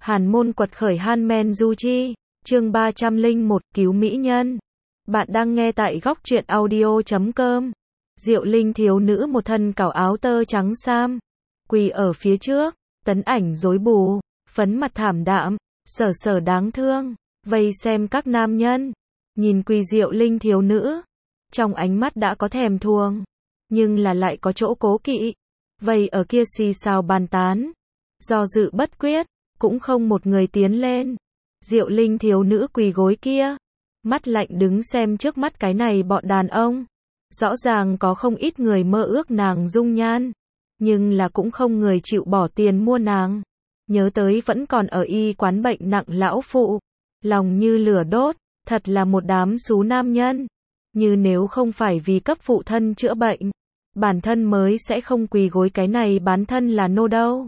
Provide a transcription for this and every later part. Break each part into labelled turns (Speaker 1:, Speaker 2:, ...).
Speaker 1: Hàn môn quật khởi Hanmen Du Chi, chương 301, cứu mỹ nhân. Bạn đang nghe tại góc truyện audio.com. Diệu Linh thiếu nữ một thân cào áo tơ trắng sam, quỳ ở phía trước, tấn ảnh rối bù, phấn mặt thảm đạm, sở sở đáng thương, vây xem các nam nhân. Nhìn quỳ Diệu Linh thiếu nữ, trong ánh mắt đã có thèm thuồng, nhưng là lại có chỗ cố kỵ. Vây ở kia xì xào bàn tán, do dự bất quyết, cũng không một người tiến lên. Diệu Linh thiếu nữ quỳ gối kia, mắt lạnh đứng xem trước mắt cái này bọn đàn ông. Rõ ràng có không ít người mơ ước nàng dung nhan, nhưng là cũng không người chịu bỏ tiền mua nàng. Nhớ tới vẫn còn ở y quán bệnh nặng lão phụ, lòng như lửa đốt, thật là một đám xú nam nhân. Như nếu không phải vì cấp phụ thân chữa bệnh, bản thân mới sẽ không quỳ gối cái này bán thân là nô đâu.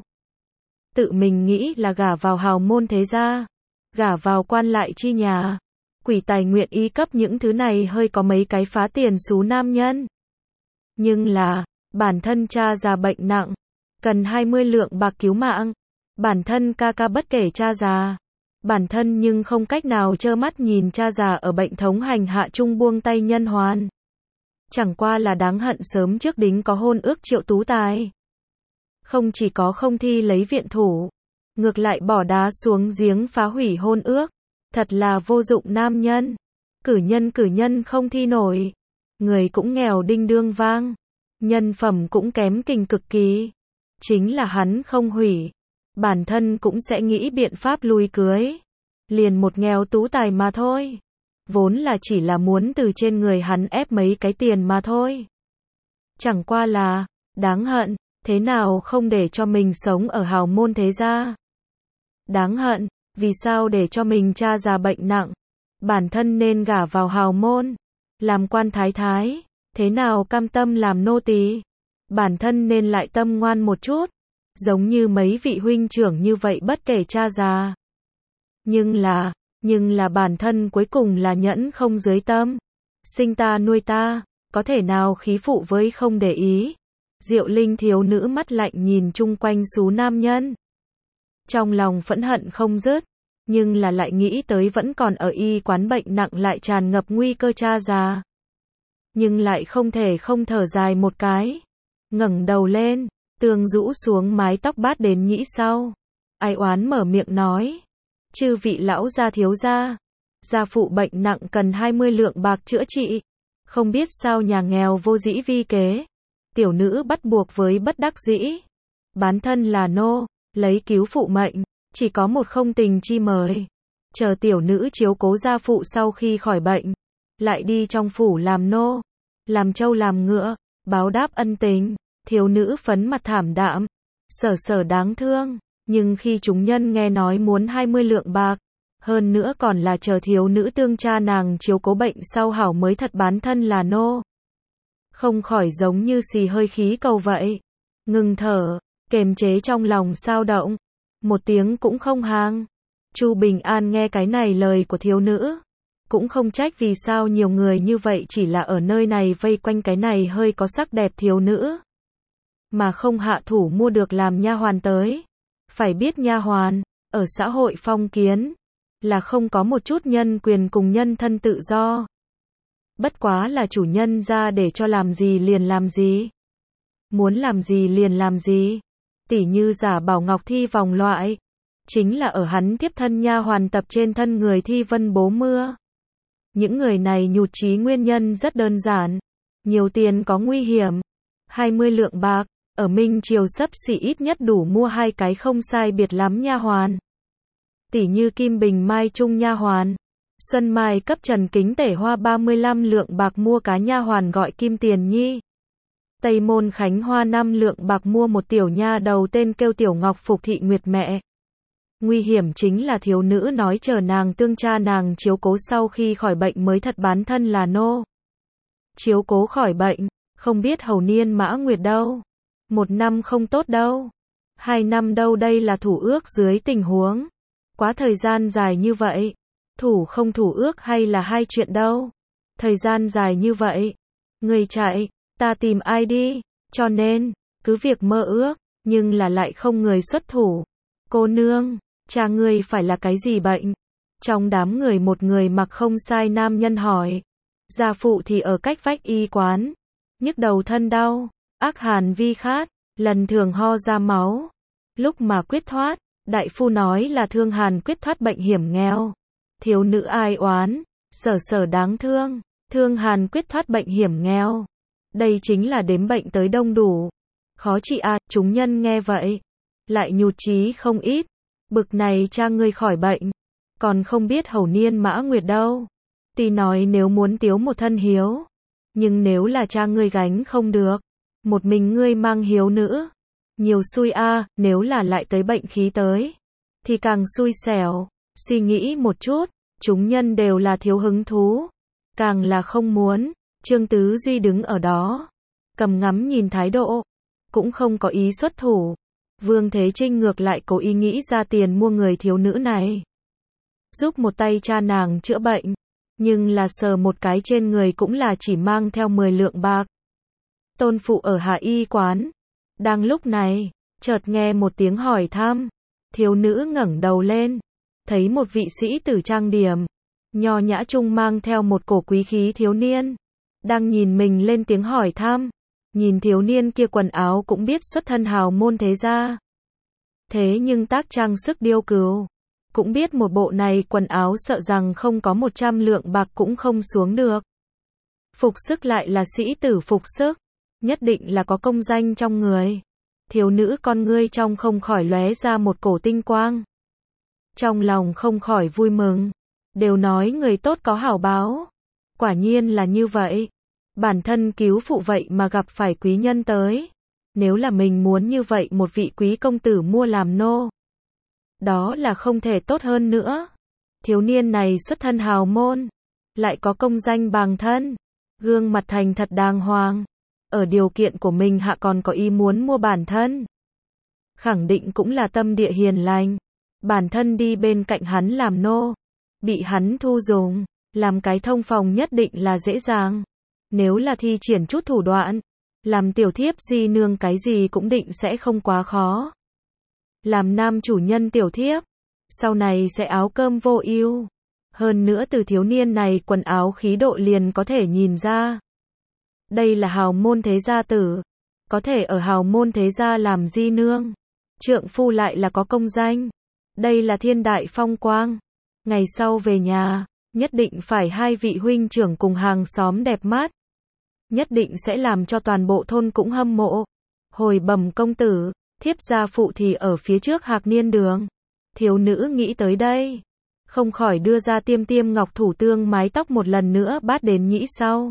Speaker 1: Tự mình nghĩ là gả vào hào môn thế gia, gả vào quan lại chi nhà, quỷ tài nguyện ý cấp những thứ này hơi có mấy cái phá tiền xú nam nhân. Nhưng là, bản thân cha già bệnh nặng, cần 20 lượng bạc cứu mạng, bản thân ca ca bất kể cha già, bản thân nhưng không cách nào trơ mắt nhìn cha già ở bệnh thống hành hạ chung buông tay nhân hoàn. Chẳng qua là đáng hận sớm trước đính có hôn ước Triệu Tú Tài. Không chỉ có không thi lấy viện thủ, ngược lại bỏ đá xuống giếng phá hủy hôn ước. Thật là vô dụng nam nhân. Cử nhân không thi nổi. Người cũng nghèo đinh đương vang. Nhân phẩm cũng kém kình cực kỳ. Chính là hắn không hủy, bản thân cũng sẽ nghĩ biện pháp lui cưới. Liền một nghèo tú tài mà thôi. Vốn là chỉ là muốn từ trên người hắn ép mấy cái tiền mà thôi. Chẳng qua là, đáng hận, thế nào không để cho mình sống ở hào môn thế gia. Đáng hận, vì sao để cho mình cha già bệnh nặng, bản thân nên gả vào hào môn, làm quan thái thái, thế nào cam tâm làm nô tỳ, bản thân nên lại tâm ngoan một chút, giống như mấy vị huynh trưởng như vậy bất kể cha già. Nhưng là bản thân cuối cùng là nhẫn không dưới tâm, sinh ta nuôi ta, có thể nào khí phụ với không để ý. Diệu Linh thiếu nữ mắt lạnh nhìn chung quanh xú nam nhân. Trong lòng phẫn hận không dứt, nhưng là lại nghĩ tới vẫn còn ở y quán bệnh nặng lại tràn ngập nguy cơ cha già. Nhưng lại không thể không thở dài một cái. Ngẩng đầu lên, tường rũ xuống mái tóc bát đến nhĩ sau. Ai oán mở miệng nói. Chư vị lão gia thiếu gia, gia phụ bệnh nặng cần 20 lượng bạc chữa trị. Không biết sao nhà nghèo vô dĩ vi kế. Tiểu nữ bắt buộc với bất đắc dĩ. Bán thân là nô, lấy cứu phụ mệnh. Chỉ có một không tình chi mời. Chờ tiểu nữ chiếu cố gia phụ sau khi khỏi bệnh, lại đi trong phủ làm nô, làm trâu làm ngựa, báo đáp ân tình. Thiếu nữ phấn mặt thảm đạm, sở sở đáng thương. Nhưng khi chúng nhân nghe nói muốn 20 lượng bạc, hơn nữa còn là chờ thiếu nữ tương cha nàng chiếu cố bệnh sau hảo mới thật bán thân là nô, không khỏi giống như xì hơi khí cầu vậy. Ngừng thở, kềm chế trong lòng sao động, một tiếng cũng không hang. Chu Bình An nghe cái này lời của thiếu nữ, cũng không trách vì sao nhiều người như vậy chỉ là ở nơi này vây quanh cái này hơi có sắc đẹp thiếu nữ, mà không hạ thủ mua được làm nha hoàn tới. Phải biết nha hoàn, ở xã hội phong kiến, là không có một chút nhân quyền cùng nhân thân tự do. Bất quá là chủ nhân ra để cho làm gì liền làm gì. Muốn làm gì liền làm gì. Tỉ như giả bảo ngọc thi vòng loại, chính là ở hắn tiếp thân nha hoàn tập trên thân người thi vân bố mưa. Những người này nhụt chí nguyên nhân rất đơn giản. Nhiều tiền có nguy hiểm. 20 lượng bạc, ở Minh Triều xấp xỉ ít nhất đủ mua hai cái không sai biệt lắm nha hoàn. Tỉ như Kim Bình Mai Trung nha hoàn, Xuân Mai cấp Trần Kính Tể Hoa 35 lượng bạc mua cá nha hoàn gọi Kim Tiền Nhi. Tây Môn Khánh Hoa 5 lượng bạc mua một tiểu nha đầu tên kêu Tiểu Ngọc Phục Thị Nguyệt mẹ. Nguy hiểm chính là thiếu nữ nói chờ nàng tương cha nàng chiếu cố sau khi khỏi bệnh mới thật bán thân là nô. Chiếu cố khỏi bệnh, không biết hầu niên Mã Nguyệt đâu. 1 năm không tốt đâu. 2 năm đâu, đây là thủ ước dưới tình huống. Quá thời gian dài như vậy. Thủ không thủ ước hay là hai chuyện đâu. Thời gian dài như vậy. Người chạy, ta tìm ai đi. Cho nên, cứ việc mơ ước, nhưng là lại không người xuất thủ. Cô nương, Cha ngươi phải là cái gì bệnh? Trong đám người một người mặc không sai nam nhân hỏi. Gia phụ thì ở cách vách y quán. Nhức đầu thân đau, ác hàn vi khát, lần thường ho ra máu. Lúc mà quyết thoát, đại phu nói là thương hàn quyết thoát bệnh hiểm nghèo. Thiếu nữ ai oán, sở sở đáng thương, thương hàn quyết thoát bệnh hiểm nghèo. Đây chính là đếm bệnh tới đông đủ. Khó trị à, chúng nhân nghe vậy. Lại nhụt chí không ít. Bực này cha ngươi khỏi bệnh. Còn không biết hầu niên Mã Nguyệt đâu. Tuy nói nếu muốn tiếu một thân hiếu. Nhưng nếu là cha ngươi gánh không được. Một mình ngươi mang hiếu nữ. Nhiều xui a, nếu là lại tới bệnh khí tới. Thì càng xui xẻo. Suy nghĩ một chút. Chúng nhân đều là thiếu hứng thú. Càng là không muốn. Trương Tứ Duy đứng ở đó. Cầm ngắm nhìn thái độ. Cũng không có ý xuất thủ. Vương Thế Trinh ngược lại cố ý nghĩ ra tiền mua người thiếu nữ này. Giúp một tay cha nàng chữa bệnh. Nhưng là sờ một cái trên người cũng là chỉ mang theo 10 lượng bạc. Tôn phụ ở Hạ Y quán. Đang lúc này, chợt nghe một tiếng hỏi thăm. Thiếu nữ ngẩng đầu lên. Thấy một vị sĩ tử trang điểm. Nho nhã trung mang theo một cổ quý khí thiếu niên. Đang nhìn mình lên tiếng hỏi thăm. Nhìn thiếu niên kia quần áo cũng biết xuất thân hào môn thế gia. Thế nhưng tác trang sức điêu cừu. Cũng biết một bộ này quần áo sợ rằng không có 100 lượng bạc cũng không xuống được. Phục sức lại là sĩ tử phục sức. Nhất định là có công danh trong người. Thiếu nữ con ngươi trong không khỏi lóe ra một cổ tinh quang. Trong lòng không khỏi vui mừng. Đều nói người tốt có hảo báo. Quả nhiên là như vậy. Bản thân cứu phụ vậy mà gặp phải quý nhân tới. Nếu là mình muốn như vậy một vị quý công tử mua làm nô. Đó là không thể tốt hơn nữa. Thiếu niên này xuất thân hào môn. Lại có công danh bàng thân. Gương mặt thành thật đàng hoàng. Ở điều kiện của mình hạ còn có ý muốn mua bản thân. Khẳng định cũng là tâm địa hiền lành. Bản thân đi bên cạnh hắn làm nô. Bị hắn thu dùng. Làm cái thông phòng nhất định là dễ dàng. Nếu là thi triển chút thủ đoạn. Làm tiểu thiếp di nương cái gì cũng định sẽ không quá khó. Làm nam chủ nhân tiểu thiếp. Sau này sẽ áo cơm vô ưu. Hơn nữa từ thiếu niên này quần áo khí độ liền có thể nhìn ra. Đây là hào môn thế gia tử. Có thể ở hào môn thế gia làm di nương. Trượng phu lại là có công danh. Đây là thiên đại phong quang. Ngày sau về nhà, nhất định phải hai vị huynh trưởng cùng hàng xóm đẹp mắt. Nhất định sẽ làm cho toàn bộ thôn cũng hâm mộ. Hồi bẩm công tử, thiếp gia phụ thì ở phía trước Hạc Niên đường. Thiếu nữ nghĩ tới đây. Không khỏi đưa ra tiêm tiêm ngọc thủ tương mái tóc một lần nữa bát đến nhĩ sau.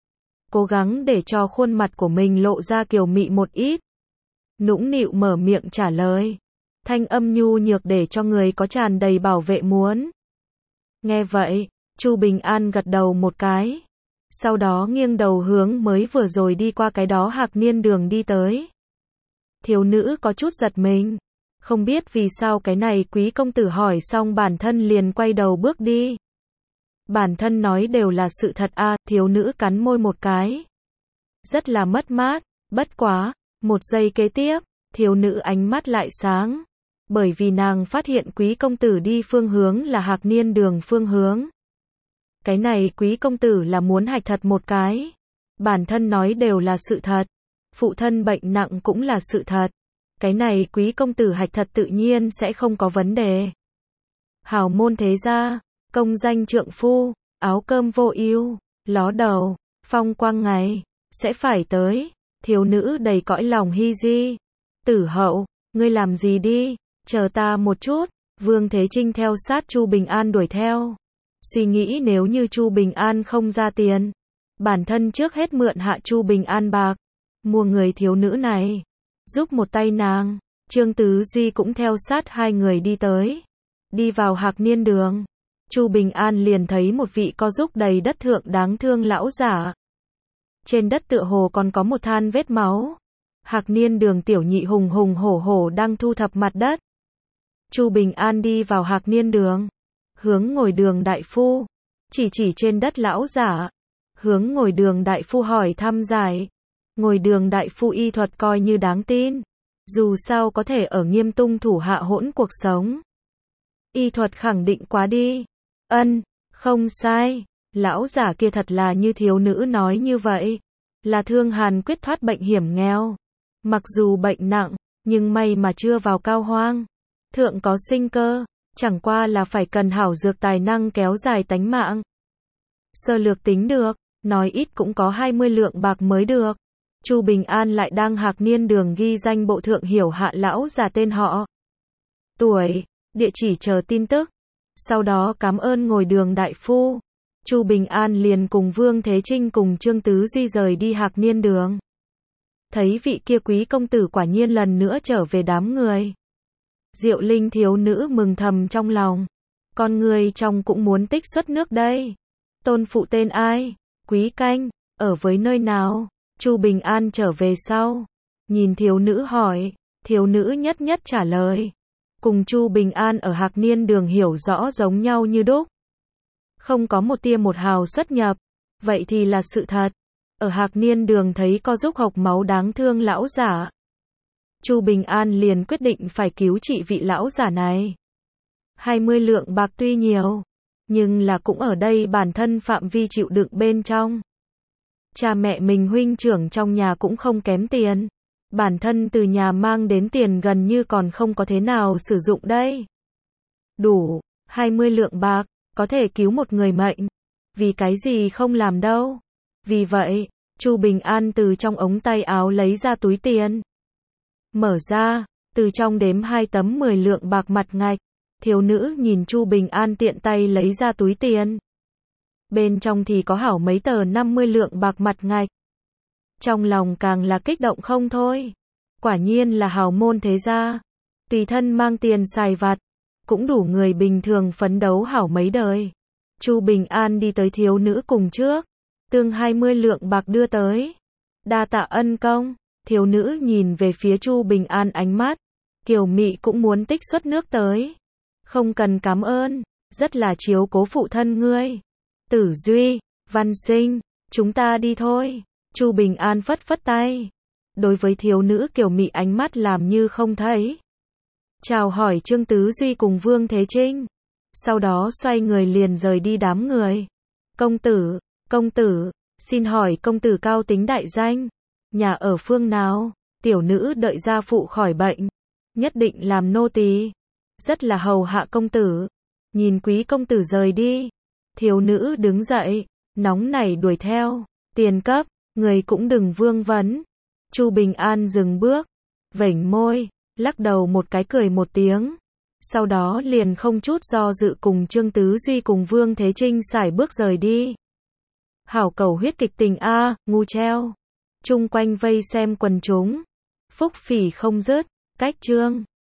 Speaker 1: Cố gắng để cho khuôn mặt của mình lộ ra kiều mị một ít. Nũng nịu mở miệng trả lời. Thanh âm nhu nhược để cho người có tràn đầy bảo vệ muốn. Nghe vậy, Chu Bình An gật đầu một cái. Sau đó nghiêng đầu hướng mới vừa rồi đi qua cái đó Hạc Niên đường đi tới. Thiếu nữ có chút giật mình. Không biết vì sao cái này quý công tử hỏi xong bản thân liền quay đầu bước đi. Bản thân nói đều là sự thật a, thiếu nữ cắn môi một cái. Rất là mất mát, bất quá, một giây kế tiếp, thiếu nữ ánh mắt lại sáng. Bởi vì nàng phát hiện quý công tử đi phương hướng là Hạc Niên đường phương hướng. Cái này quý công tử là muốn hạch thật một cái. Bản thân nói đều là sự thật. Phụ thân bệnh nặng cũng là sự thật. Cái này quý công tử hạch thật tự nhiên sẽ không có vấn đề. Hào môn thế gia, công danh trượng phu, áo cơm vô ưu, ló đầu, phong quang ngày, sẽ phải tới. Thiếu nữ đầy cõi lòng hi di. Tử hậu, ngươi làm gì đi, chờ ta một chút. Vương Thế Trinh theo sát Chu Bình An đuổi theo. Suy nghĩ nếu như Chu Bình An không ra tiền, bản thân trước hết mượn hạ Chu Bình An bạc, mua người thiếu nữ này, giúp một tay nàng. Trương Tứ Duy cũng theo sát hai người đi tới. Đi vào Hạc Niên đường, Chu Bình An liền thấy một vị co giúp đầy đất thượng đáng thương lão giả. Trên đất tựa hồ còn có một than vết máu. Hạc Niên đường tiểu nhị hùng hùng hổ hổ đang thu thập mặt đất. Chu Bình An đi vào Hạc Niên đường, hướng ngồi đường đại phu, chỉ trên đất lão giả, hướng ngồi đường đại phu hỏi thăm giải. Ngồi đường đại phu y thuật coi như đáng tin, dù sao có thể ở Nghiêm Tung thủ hạ hỗn cuộc sống. Y thuật khẳng định quá đi. Ân, không sai. Lão giả kia thật là như thiếu nữ nói như vậy. Là thương Hàn Quyết thoát bệnh hiểm nghèo. Mặc dù bệnh nặng, nhưng may mà chưa vào cao hoang. Thượng có sinh cơ, chẳng qua là phải cần hảo dược tài năng kéo dài tánh mạng. Sơ lược tính được, nói ít cũng có 20 lượng bạc mới được. Chu Bình An lại đang Hạc Niên Đường ghi danh bộ thượng hiểu hạ lão giả tên họ, tuổi, địa chỉ chờ tin tức. Sau đó cảm ơn ngồi đường đại phu. Chu Bình An liền cùng Vương Thế Trinh cùng Trương Tứ Duy rời đi Hạc Niên Đường. Thấy vị kia quý công tử quả nhiên lần nữa trở về đám người. Diệu Linh thiếu nữ mừng thầm trong lòng. Con người trong cũng muốn tích xuất nước đây. Tôn phụ tên ai? Quý canh, ở với nơi nào? Chu Bình An trở về sau. Nhìn thiếu nữ hỏi, thiếu nữ nhất nhất trả lời. Cùng Chu Bình An ở Hạc Niên Đường hiểu rõ giống nhau như đúc. Không có một tia một hào xuất nhập. Vậy thì là sự thật. Ở Hạc Niên Đường thấy có giúp hộc máu đáng thương lão giả. Chu Bình An liền quyết định phải cứu trị vị lão giả này. 20 lượng bạc tuy nhiều, nhưng là cũng ở đây bản thân phạm vi chịu đựng bên trong. Cha mẹ mình huynh trưởng trong nhà cũng không kém tiền. Bản thân từ nhà mang đến tiền gần như còn không có thế nào sử dụng đây. Đủ, 20 lượng bạc, có thể cứu một người mệnh. Vì cái gì không làm đâu. Vì vậy, Chu Bình An từ trong ống tay áo lấy ra túi tiền. Mở ra, từ trong đếm 2 tấm 10 lượng bạc mặt ngạch. Thiếu nữ nhìn Chu Bình An tiện tay lấy ra túi tiền. Bên trong thì có hảo mấy tờ 50 lượng bạc mặt ngạch. Trong lòng càng là kích động không thôi. Quả nhiên là hào môn thế gia. Tùy thân mang tiền xài vặt. Cũng đủ người bình thường phấn đấu hảo mấy đời. Chu Bình An đi tới thiếu nữ cùng trước. Tương 20 lượng bạc đưa tới. Đa tạ ân công. Thiếu nữ nhìn về phía Chu Bình An ánh mắt. Kiều mị cũng muốn tích xuất nước tới. Không cần cảm ơn. Rất là chiếu cố phụ thân ngươi. Tử Duy, Văn Sinh, chúng ta đi thôi. Chu Bình An phất phất tay. Đối với thiếu nữ Kiều mị ánh mắt làm như không thấy. Chào hỏi Trương Tứ Duy cùng Vương Thế Trinh. Sau đó xoay người liền rời đi đám người. Công tử, xin hỏi công tử cao tính đại danh. Nhà ở phương nào? Tiểu nữ đợi gia phụ khỏi bệnh. Nhất định làm nô tỳ. Rất là hầu hạ công tử. Nhìn quý công tử rời đi. Thiếu nữ đứng dậy, nóng nảy đuổi theo. Tiền cấp, người cũng đừng vương vấn. Chu Bình An dừng bước, vểnh môi, lắc đầu một cái cười một tiếng. Sau đó liền không chút do dự cùng Trương Tứ Duy cùng Vương Thế Trinh sải bước rời đi. Hảo cầu huyết kịch tình a, ngu treo. Chung quanh vây xem quần chúng. Phúc phỉ không dứt, cách chương.